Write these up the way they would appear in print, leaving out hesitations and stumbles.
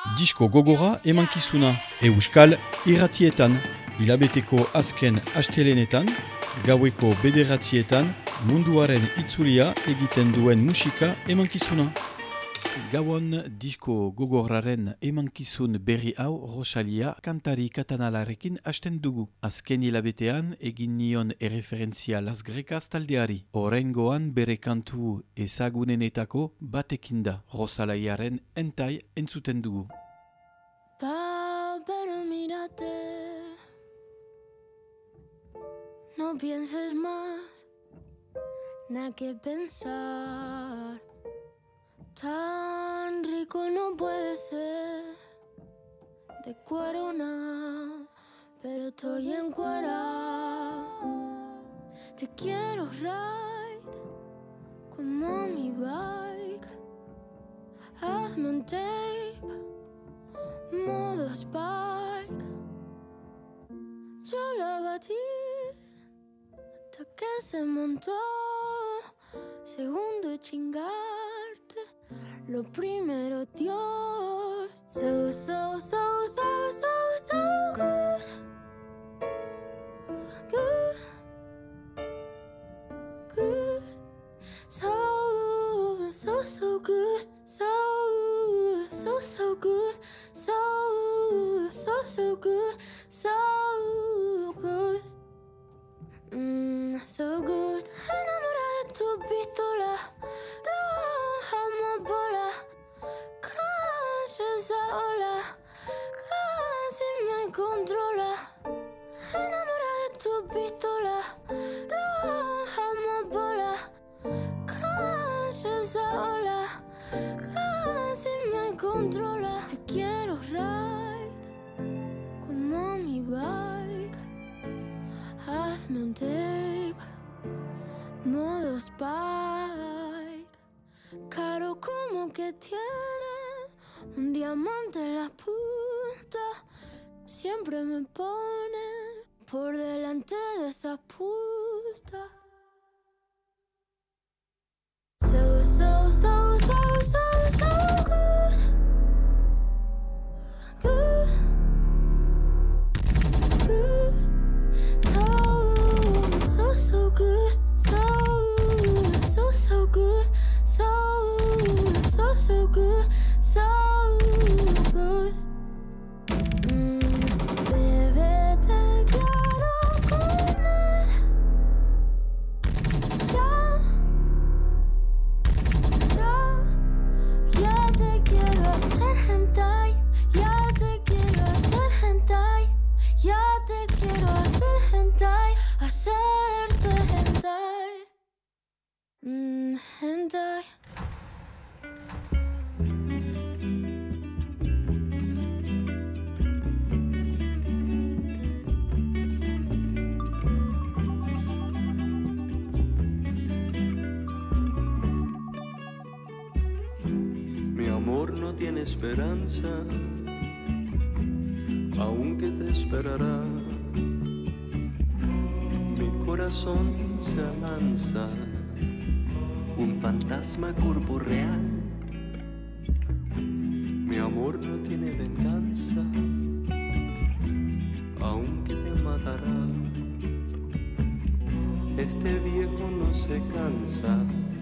Disko gogora emankizuna, Euskal irratietan, hilabeteko azken astelenetan, gaueko bederatzietan, munduaren itzulia egiten duen musika emankizuna. Gauan disko gogorraren emankizun berri hau Rosalia kantari katanalarekin hasten dugu. Azken hilabetean egin nion erreferentzia Las Grecas taldeari. Oraingoan bere kantu ezagunenetako batekin da Rosalaiaren entai entzuten dugu. Pero mírate, no pienses más, nada que pensar. Tan rico no puede ser, de cuero nada, pero estoy en cuera. Te quiero ride, como mi bike. Hazme un tape, modo Spike. Yo la batí hasta que se montó. Segundo chingarte, lo primero Dios. So, so, so, so, so, so good. Good. Good. So, so, so good. So, so, so good. So, so, so good. So good. So good. Enamorada de tu pistola. Roja amapola. Crash esa ola. Casi me controla. Enamorada de tu pistola. Roja amapola. Crash esa ola. Casi me controla. Te quiero ride como mi bike. Hazme un tape, modo Spike. Caro como que tiene un diamante en la punta. Siempre me pone por delante de esa puta. So, so, so, so, so, so good. Good. Good. So, so good. So, so good. So, so good. So good. Bebé, te quiero comer. Ya te quiero hacer hentai. Ya te quiero hacer hentai. Ya te quiero hacer hentai. Hacerte hentai. Hentai. Mi amor no tiene esperanza, aunque te esperará. Mi corazón se alanza, un fantasma corporeal. Mi amor no tiene venganza, aunque te matará. Este viejo no se cansa,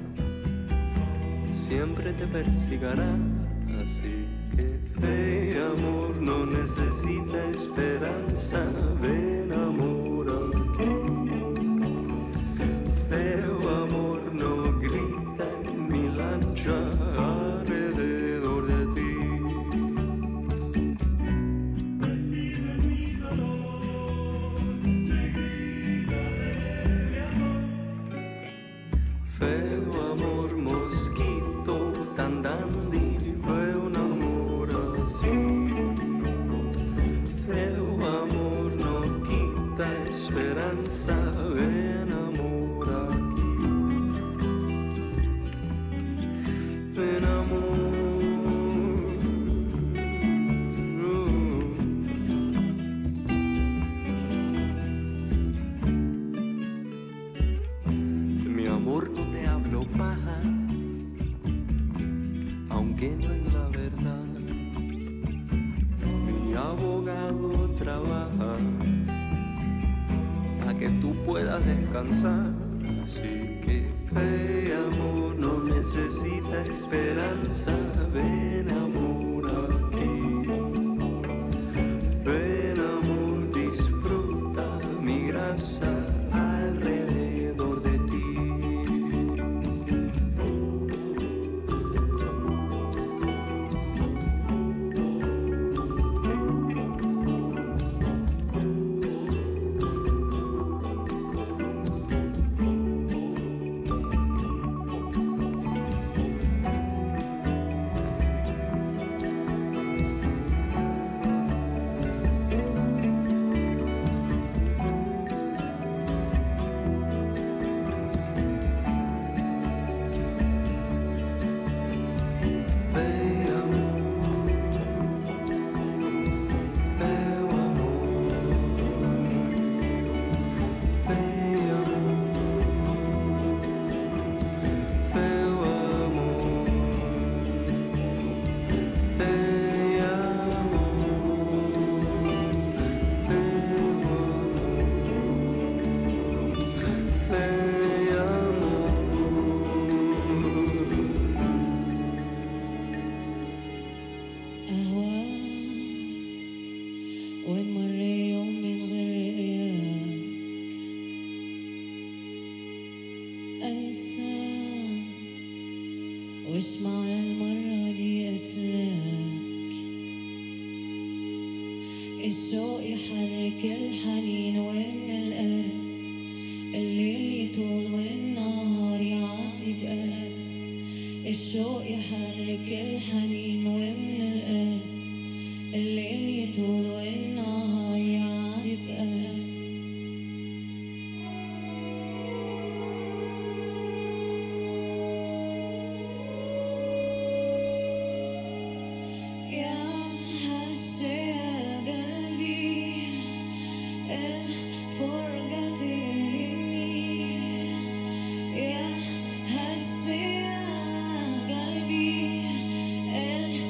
siempre te persigará. Así que fe, amor, no necesita esperanza. Ven, amor, aunque feo amor no grita en mi lancha alrededor de ti. Feo amor, mosquito tan dandy, fue un amor a descansar. Así que fe, amor, no necesita esperanza. Ven, amor, aquí. Ven, amor, disfruta mi grasa alrededor de ti. الشوق يحرك الحنين ومن القلب الليل يطول والنهار يعدي بقلب. الشوق يحرك الحنين ومن القلب الليل يطول والنهار يعدي بقلب. El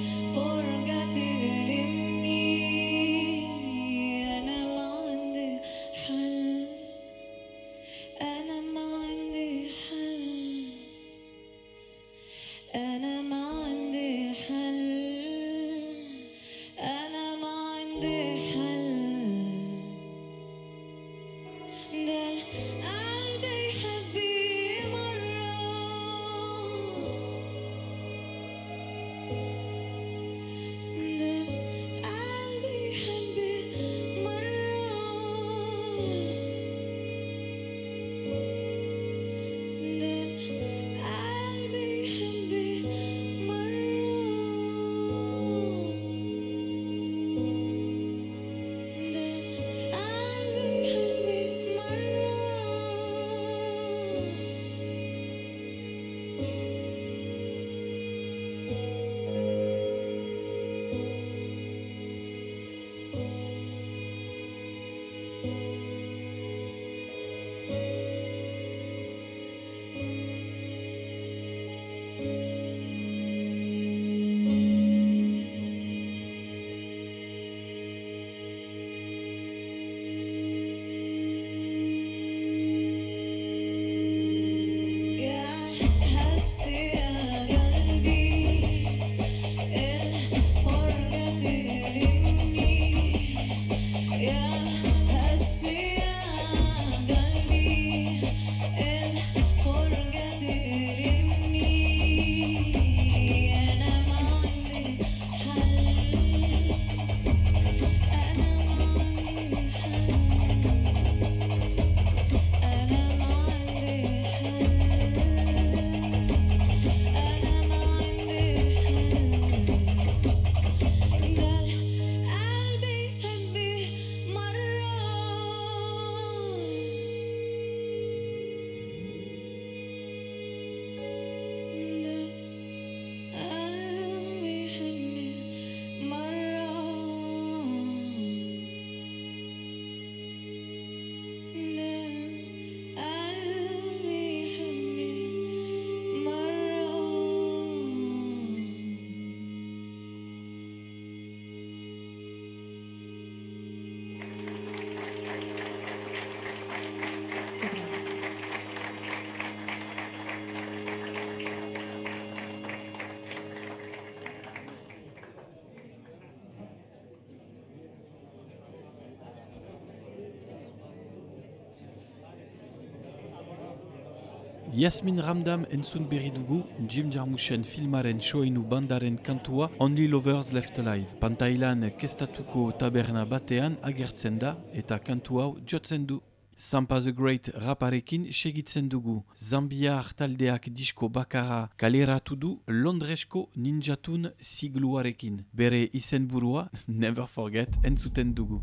Yasmin Ramdam entzun berri dugu Jim Jarmuschen filmaren soinu bandaren kantua Only Lovers Left Alive. Pantailan kestatuko taberna batean agertzen da eta kantu hau jotzen du. Sampa the Great raparekin segitzen dugu. Zambiar taldeak disko bakara kaleratu du Londresko ninjatun sigluarekin. Bere izenburua Never Forget entzuten dugu.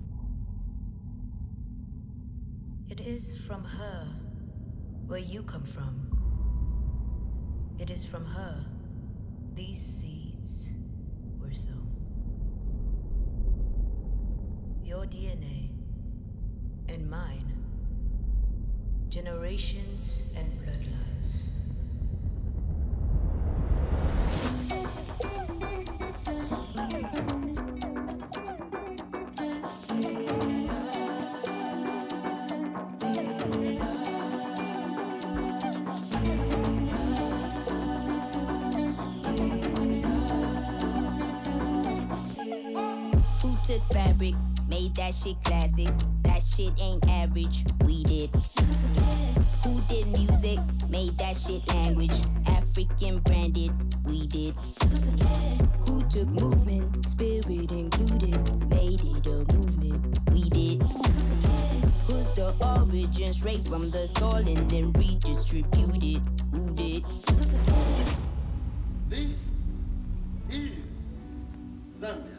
It is from her where you come from. It is from her these seeds were sown. Your DNA and mine, generations and bloodlines. Fabric, made that shit classic. That shit ain't average, we did. Who did music, made that shit language. African branded, we did. Who took movement, spirit included, made it a movement, we did. Who's the origin, straight from the soil and then redistributed, who did? This is Zambia.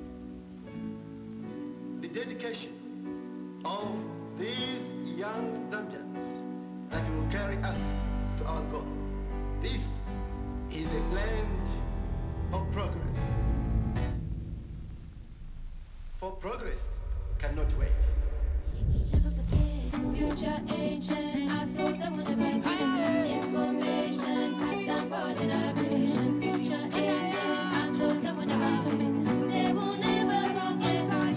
The dedication of these young Zambians that will carry us to our goal. This is a land of progress. For progress cannot wait. Never forget, future ancient, our souls that will never get information, passed down for generation. Future ancient, our souls that will never get it. They will never forget.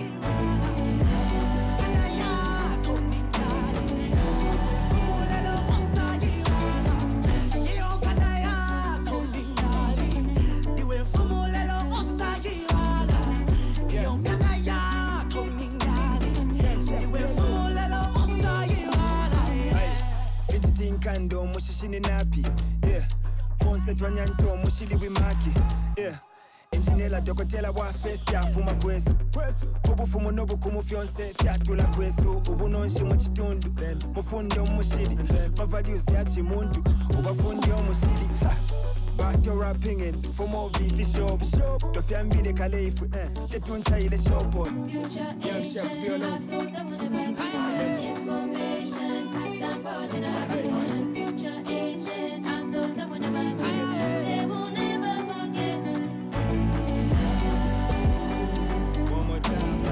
Kando mushishini napi, yeah. Monse twanyanto mushili wimaki, yeah. Engineer dokotela wa face ya fuma kwesu. Obufumu nobukumu fyonse fyatula kwesu. Ubunonshi mu kitundu, mufundo mushili. My values ya chimuntu, ubafundi omushili. Back your rapping in, for more VV shop. The family de Kalefu, the tuncha ile shopon. Young chef, be alone. Information, passed down for generation. Future ancient, our souls that will never forget. They will never forget. One more time,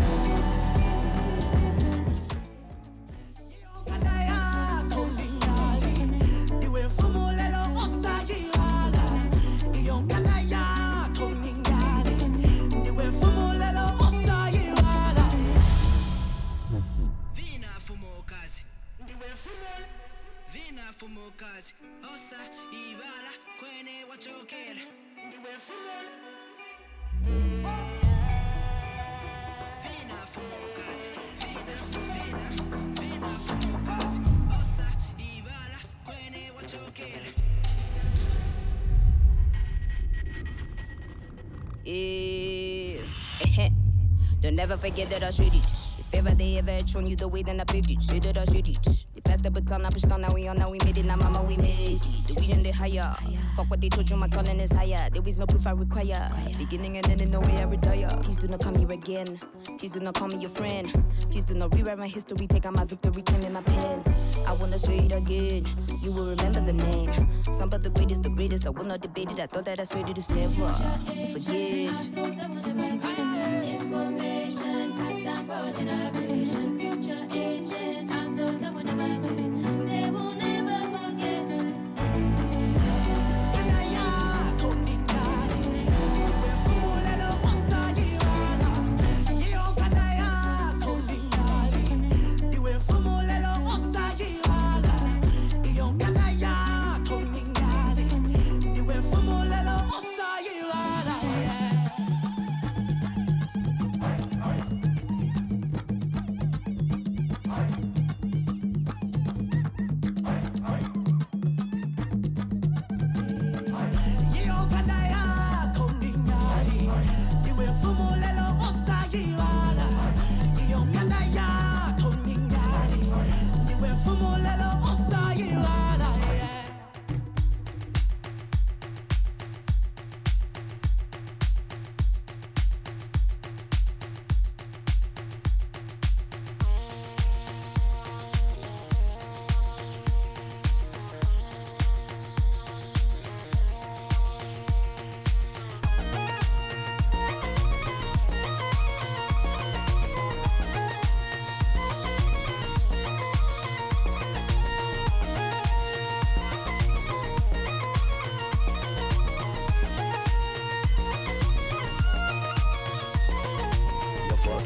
Vina fumokazi, osa ibala kwene wachokera. Vina fumokazi, vina fumokazi, osa ibala kwene wachokera. Don't ever forget that I should it. If ever they ever had shown you the way, then I paved it. Shit that I should it. They passed the baton, I pushed on, now we on, now we made it. Now mama, we made it. The vision they higher. Fuck what they told you, my calling is higher. There is no proof I require. Beginning and ending, no way I retire. Please do not call me again. Please do not call me your friend. Please do not rewrite my history. Take out my victory, claim in my pen. I wanna say it again. You will remember the name. Some of the greatest, I will not debate it. I thought that I said it is never forget. Information, passed down for generation. Future ancient, our souls that will never get it. They will never forget.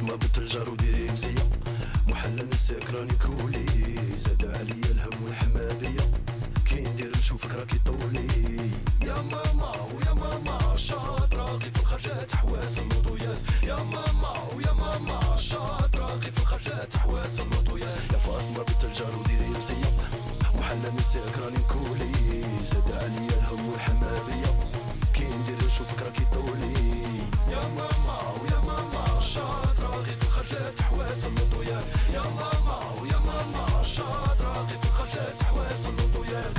فاطمة بنت الجار وديري مزية محلى نساك راني كولي زاد عليا الهم والحمادية كي ندير نشوفك راكي طولي يا ماما ويا ماما شاطرة غي في الخرجات حواس اللوطويات يا ماما ويا ماما شاطرة غي في الخرجات حواس اللوطويات يا فاطمة بنت الجار وديري مزية محلى نساك راني كولي زاد عليا الهم والحمادية كي ندير نشوفك راكي طولي يا ماما ويا ماما شاطرة غي في الخرجات حواس اللوطويات يا ماما ويا ماما شاطرة غي في الخرجات حواس اللوطويات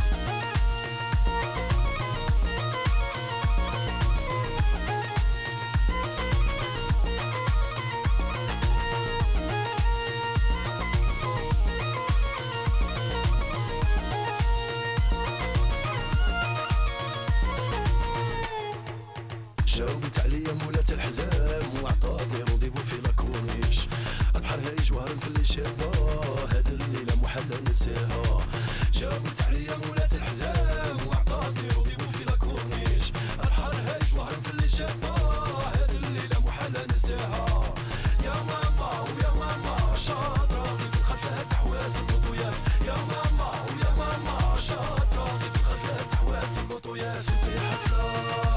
جاوبت عليا مولات الحزام وعطاتني رونديفو في لاكورنيش البحر هاي جوهر في اللي شابه هاد الليله محلى نساها جاوبت عليا مولات الحزام وعطاتني رونديفو في لاكورنيش البحر هاي جوهر في اللي شابه هاد الليله محلى نساها يا ماما ويا ماما شاطره غي في الخفات حواس اللوطويات يا ماما ويا ماما شاطره غي في الخفات حواس اللوطويات في حفله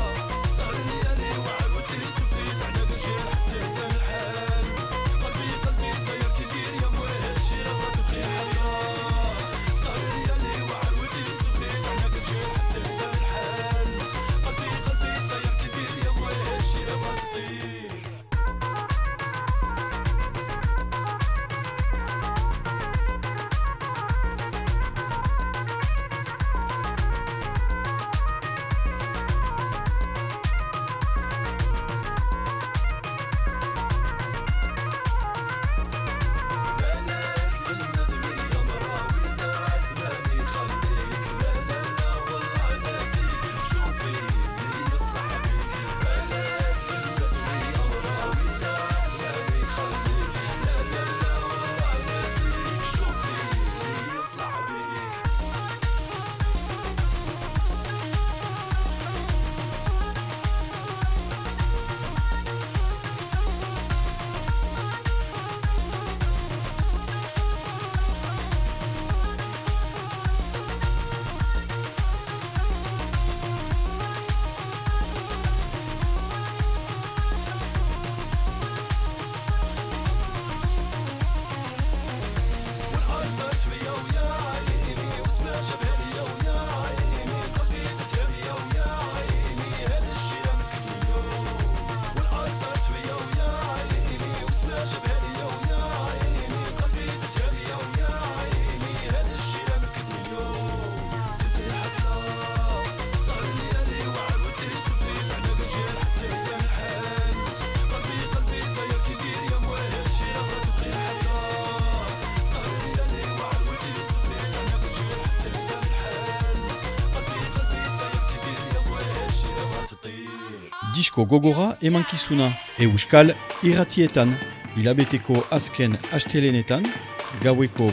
Disko gogora emankizuna Euskal irratietan, hilabeteko azken astelenetan, gaueko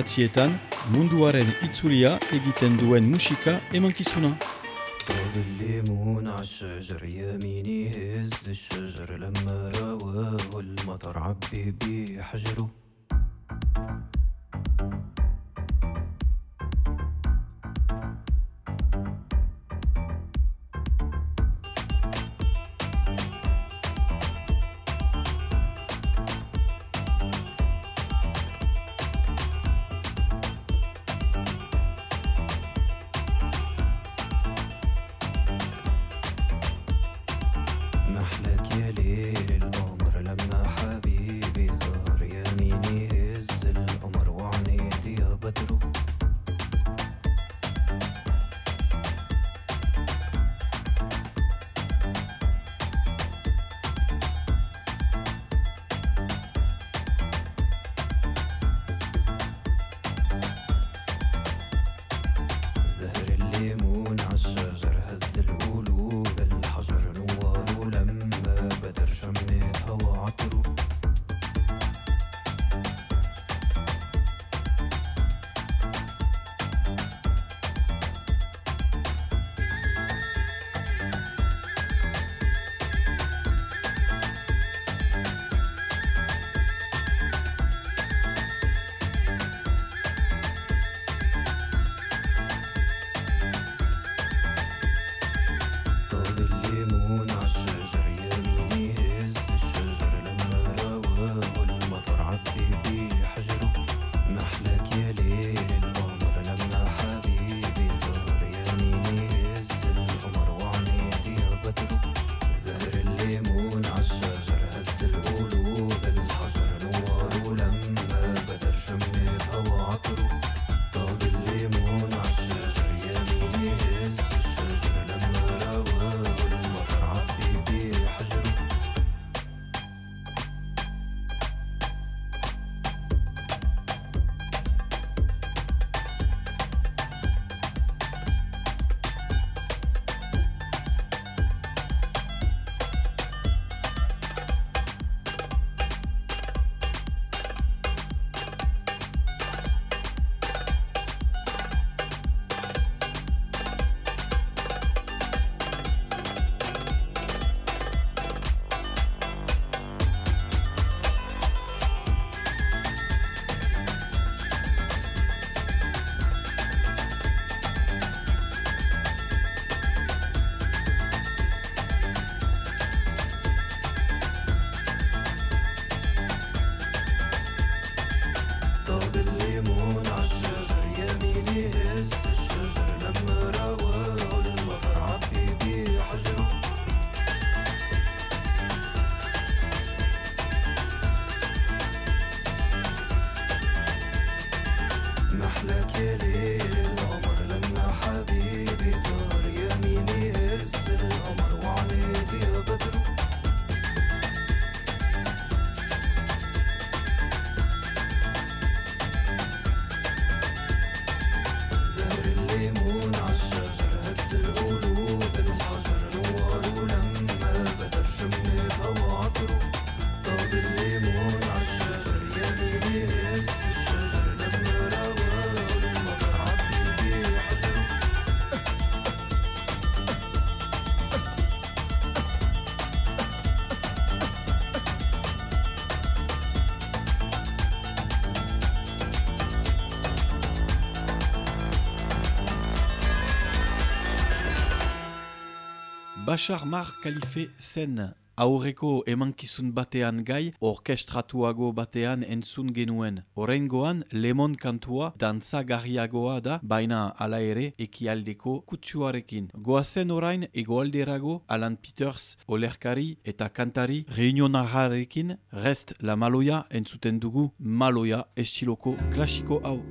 9 munduaren itzulia egiten duen musika emankizuna. طاب الليمون عالشجر يميني هز الشجر لما رواه المطر عبي بيه حجره محلك يا ليل القمر لما حبيبي زار يميني هز القمر وعنيدي يا بدرو زهر الليمون عالشجر هز القلوب الحجر نوار لما بدر شميتها Bachar Mar Khalife zen aurreko emankizun batean gai, orkestratuago batean entzun genuen. Oraingoan, lemon kantua dantzagarriagoa da, baina hala ere ekialdeko kutsuarekin. Goazen orain egoalderago Alan Peters, olerkari eta kantari reunionarrarekin, Rest la Maloya entzuten dugu Maloya estiloko klasiko hau.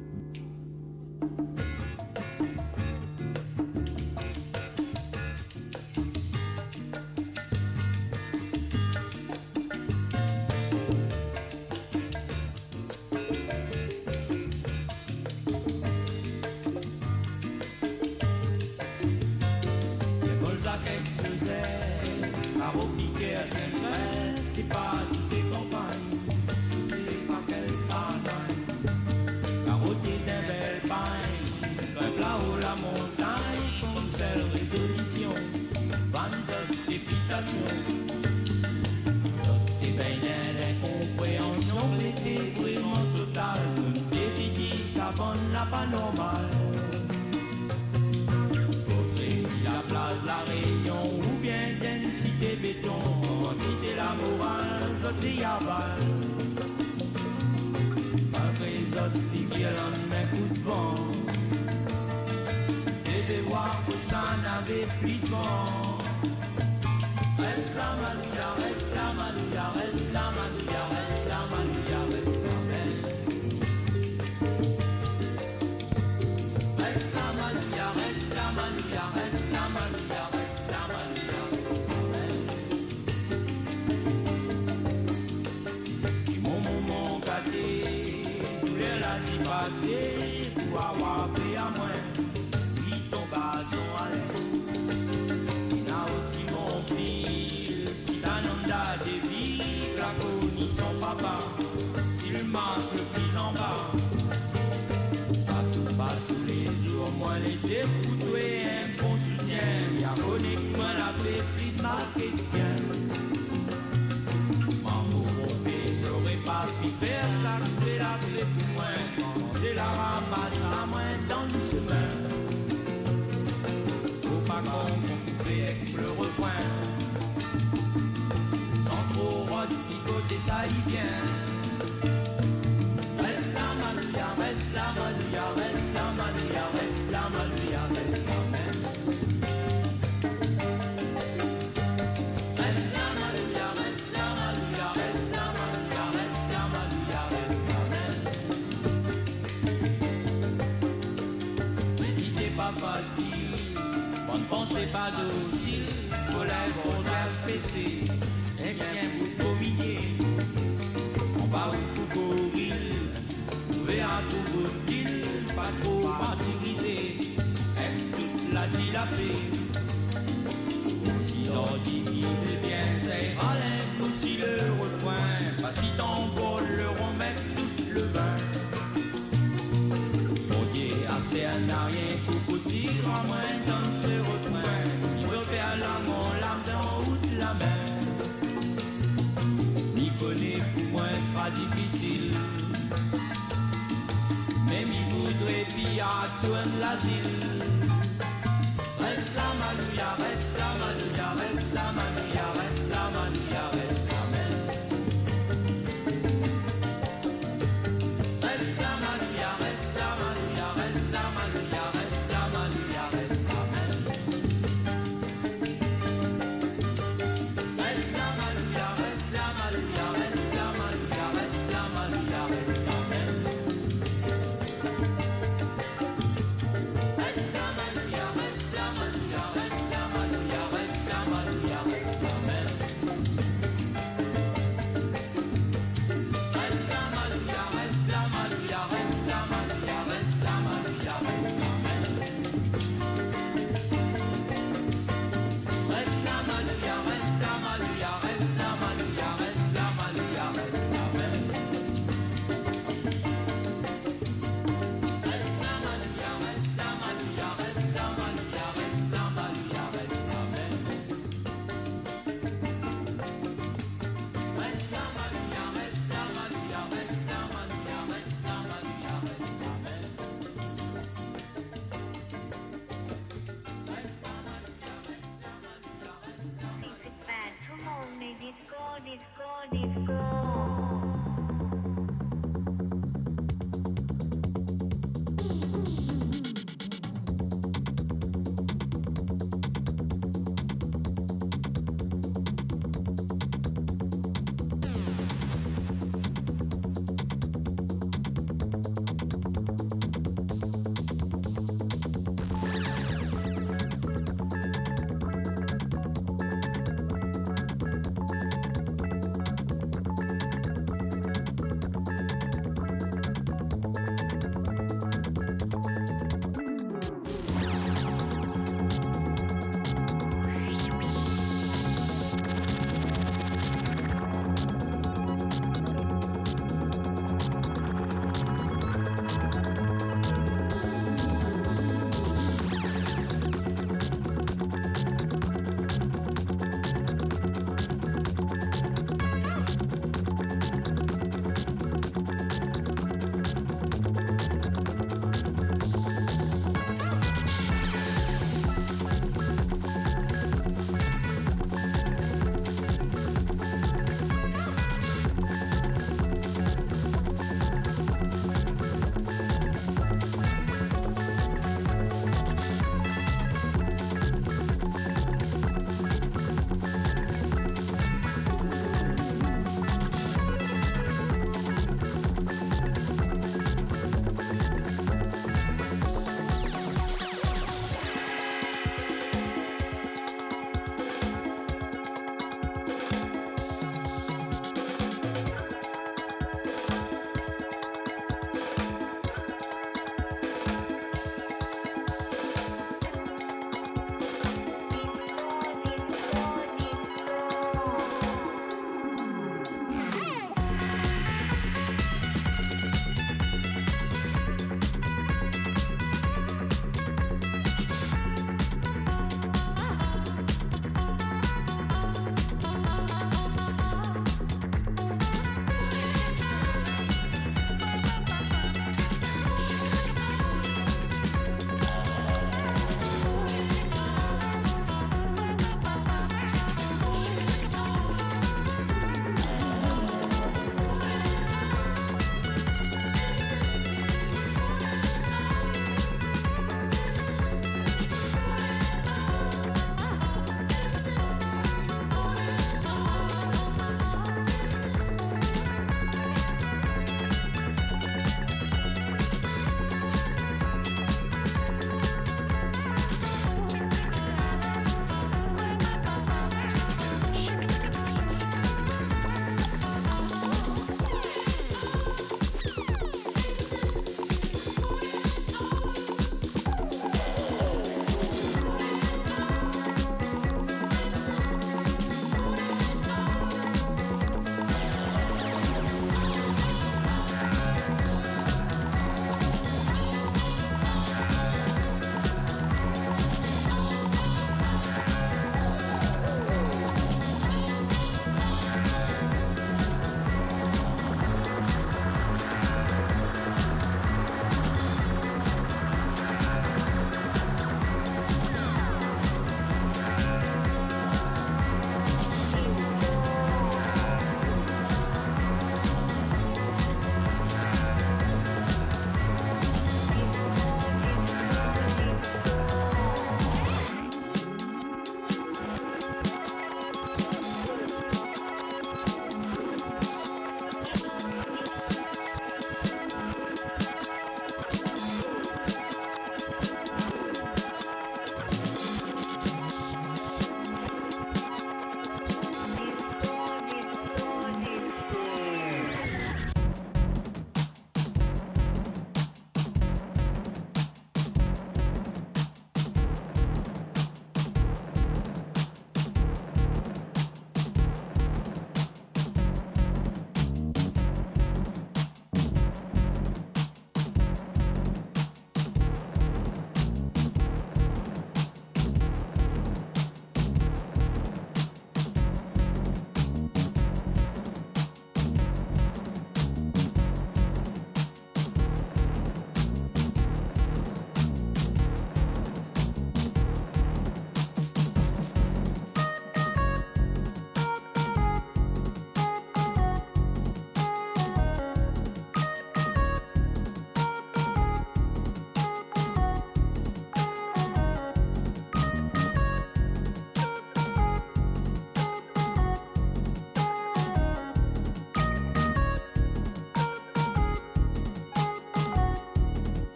Reste la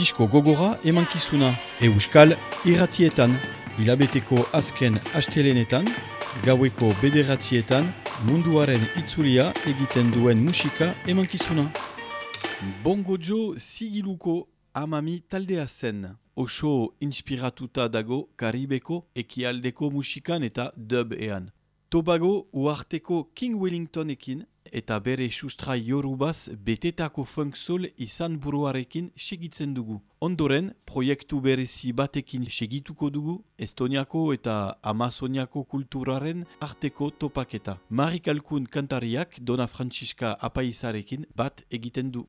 disko gogora emankizuna Euskal irratietan, hilabeteko azken astelenetan, gaueko 9etan, munduaren itzulia egiten duen musika emankizuna. Bongo Joe Sigiluko amami taldea zen. Oso inspiratuta dago Karibeko ekialdeko musikan eta dub-ean. Tobago uarteko King Wellingtonekin eta bere sustrai jorubaz betetako funk soul izan buruarekin segitzen dugu. Ondoren, proiektu berezi batekin segituko dugu Estoniako eta Amazoniako kulturaren arteko topaketa. Marik Alkun kantariak Dona Francisca apaizarekin bat egiten du.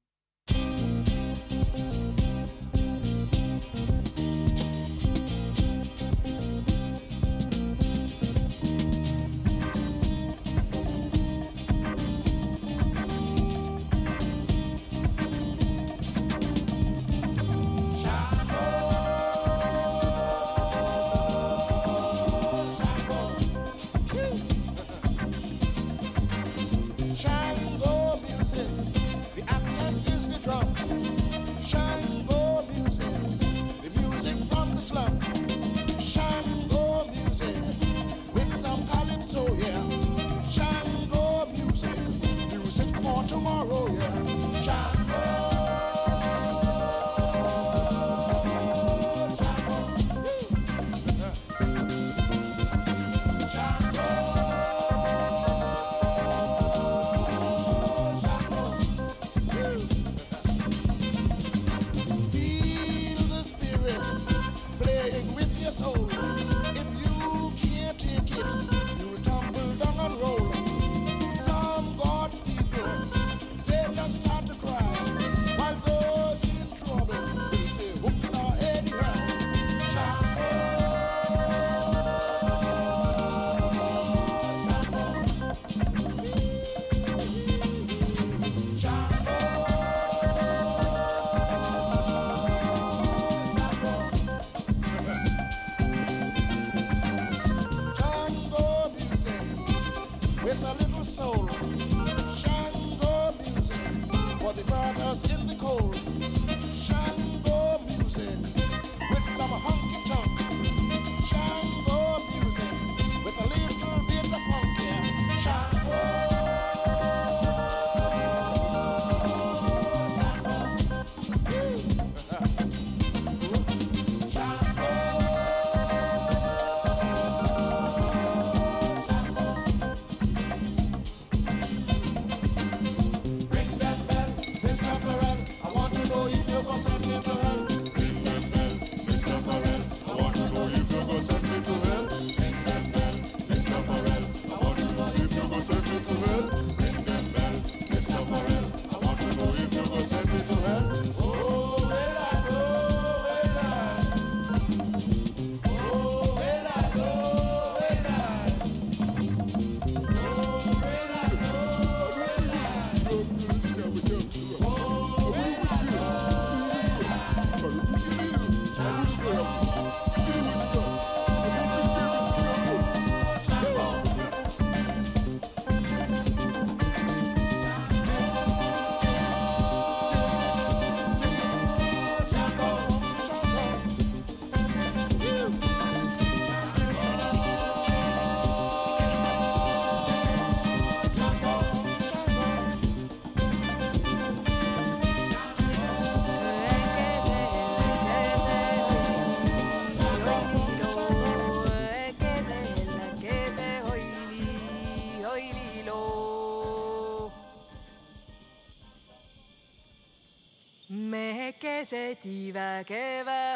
Seti väkevä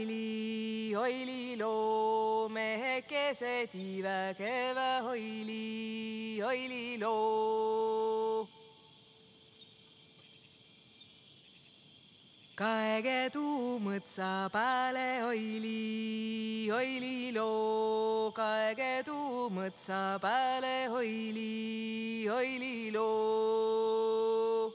hoili, hoili loo. Meheke seti väkevä hoili, hoili loo. Kaege tuu mõtsa pääle hoili, hoili loo. Kaege tuu mõtsa pääle hoili, hoili loo.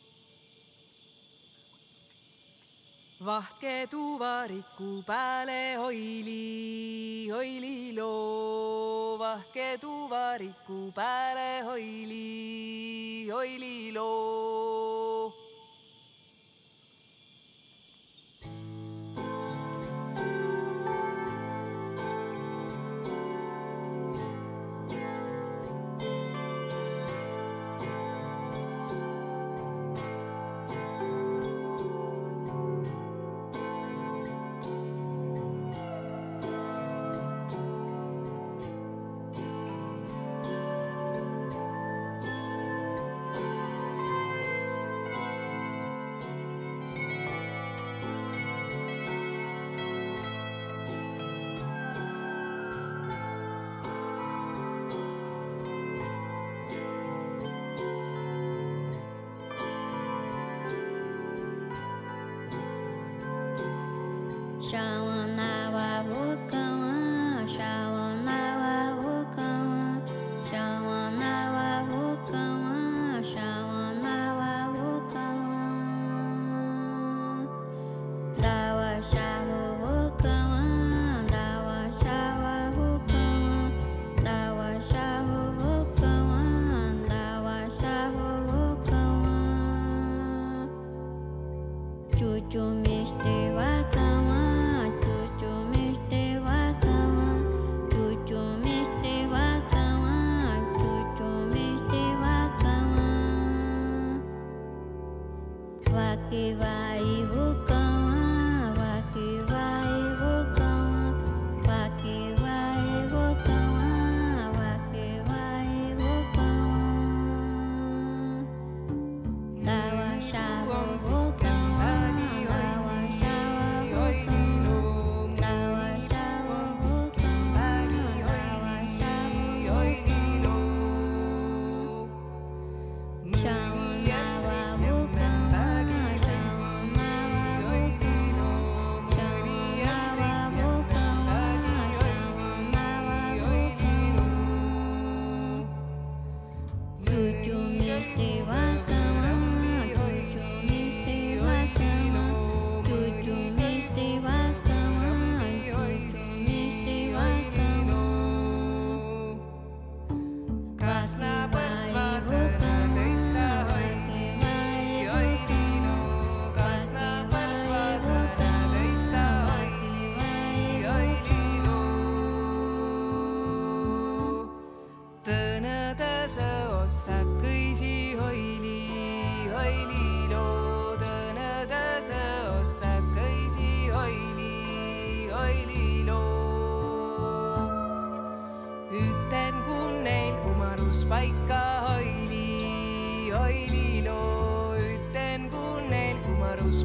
Vahtke tuvariku pääle hoili, hoili loo. Vahtke tuvariku pääle hoili, hoili loo.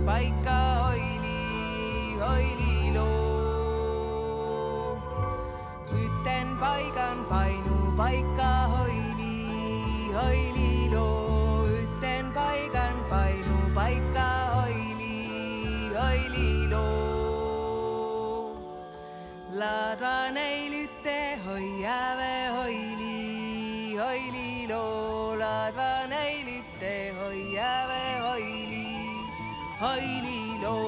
paikka hoili, hoililo. Yhten paikan painu paikka hoili, hoililo. Yhten paikan painu paikka hoili, hoililo. Laadva neilytte hoiäve hoili, hoililo. Laadva neilytte hoiäve hoili, hoililo.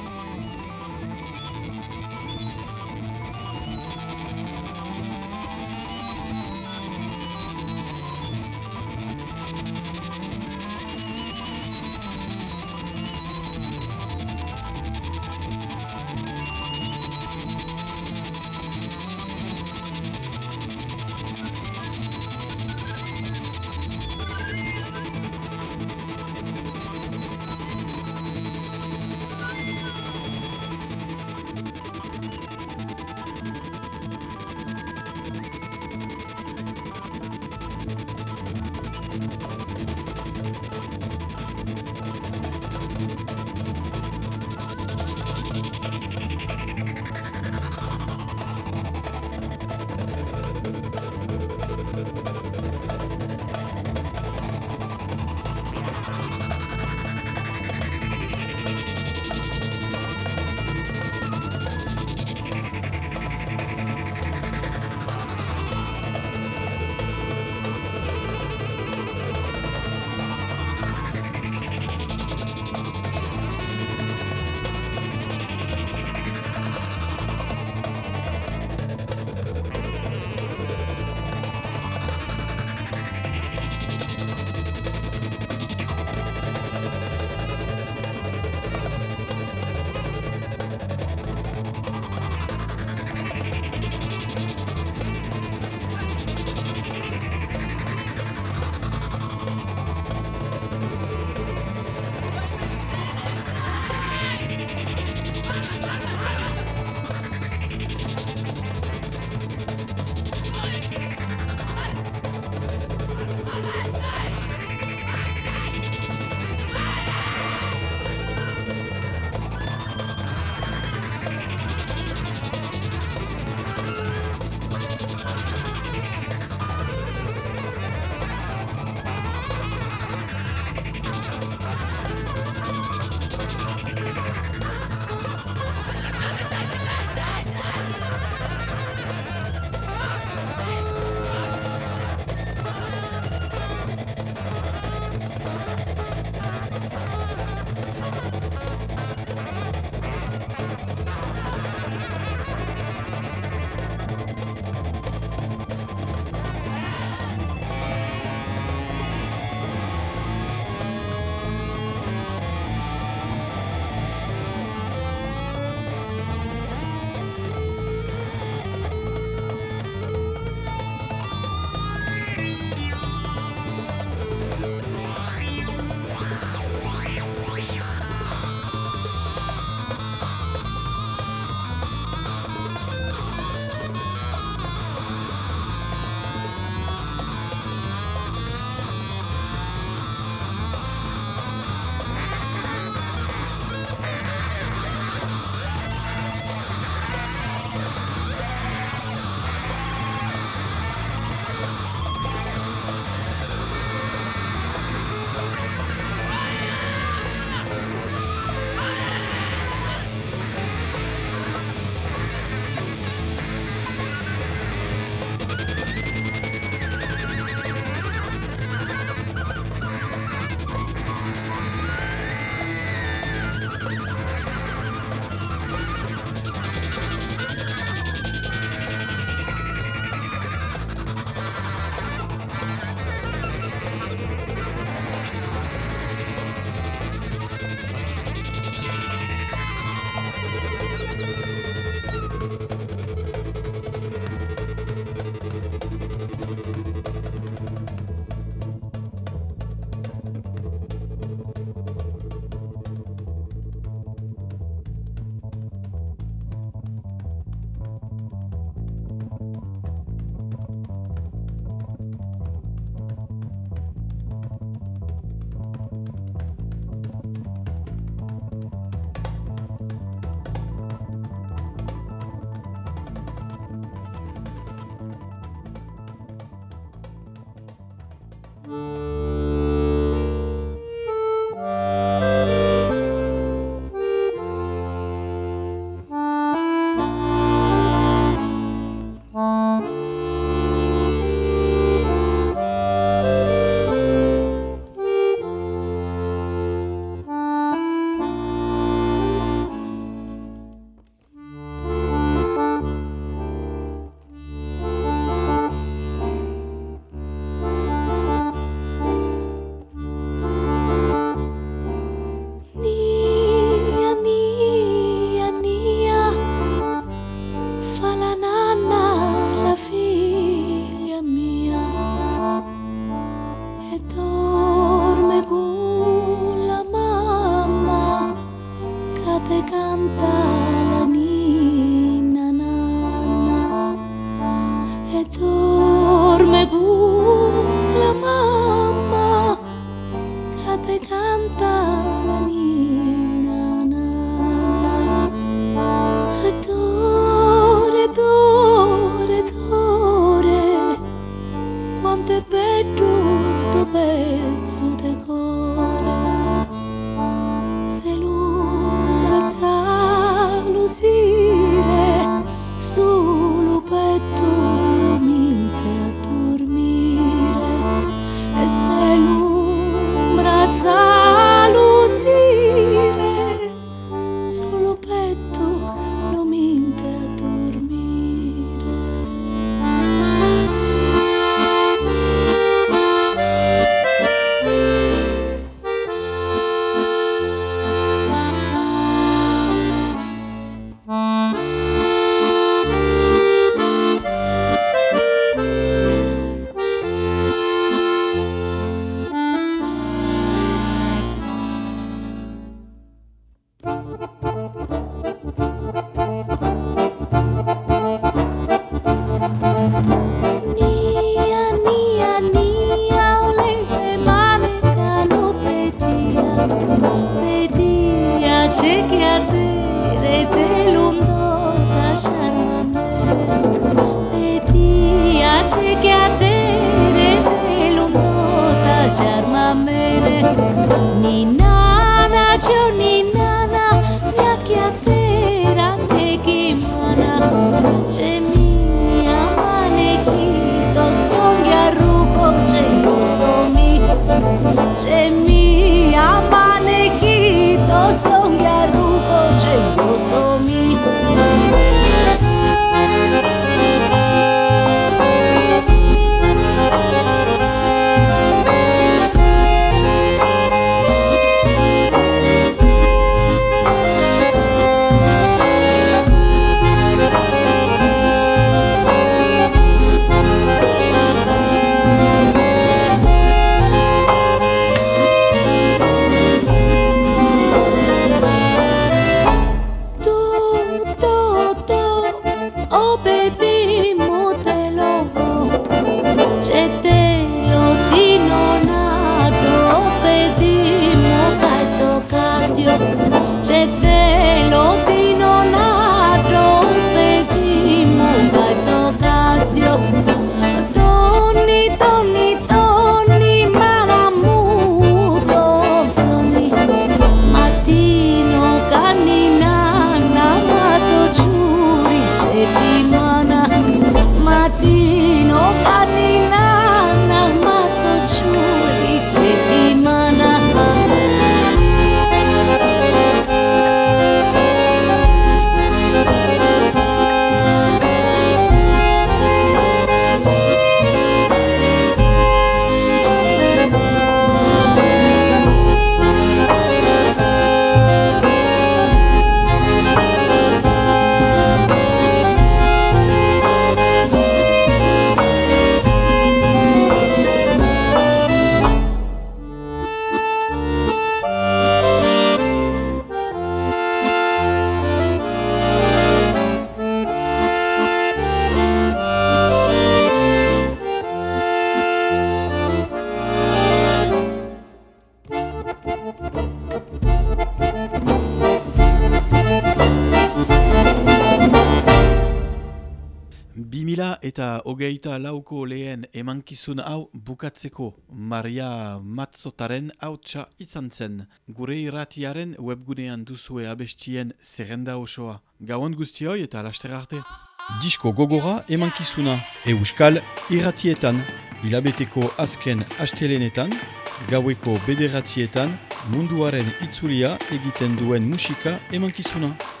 2024ko lehen emankizun hau bukatzeko Maria Matzotaren hautsa izan zen. Gure irratiaren webgunean duzue abestien zerrenda osoa. Gauan guztioi eta laster arte. Disko gogora emankizuna Euskal irratietan, hilabeteko azken astelenetan, gaueko 9:00 munduaren itzulia egiten duen musika emankizuna.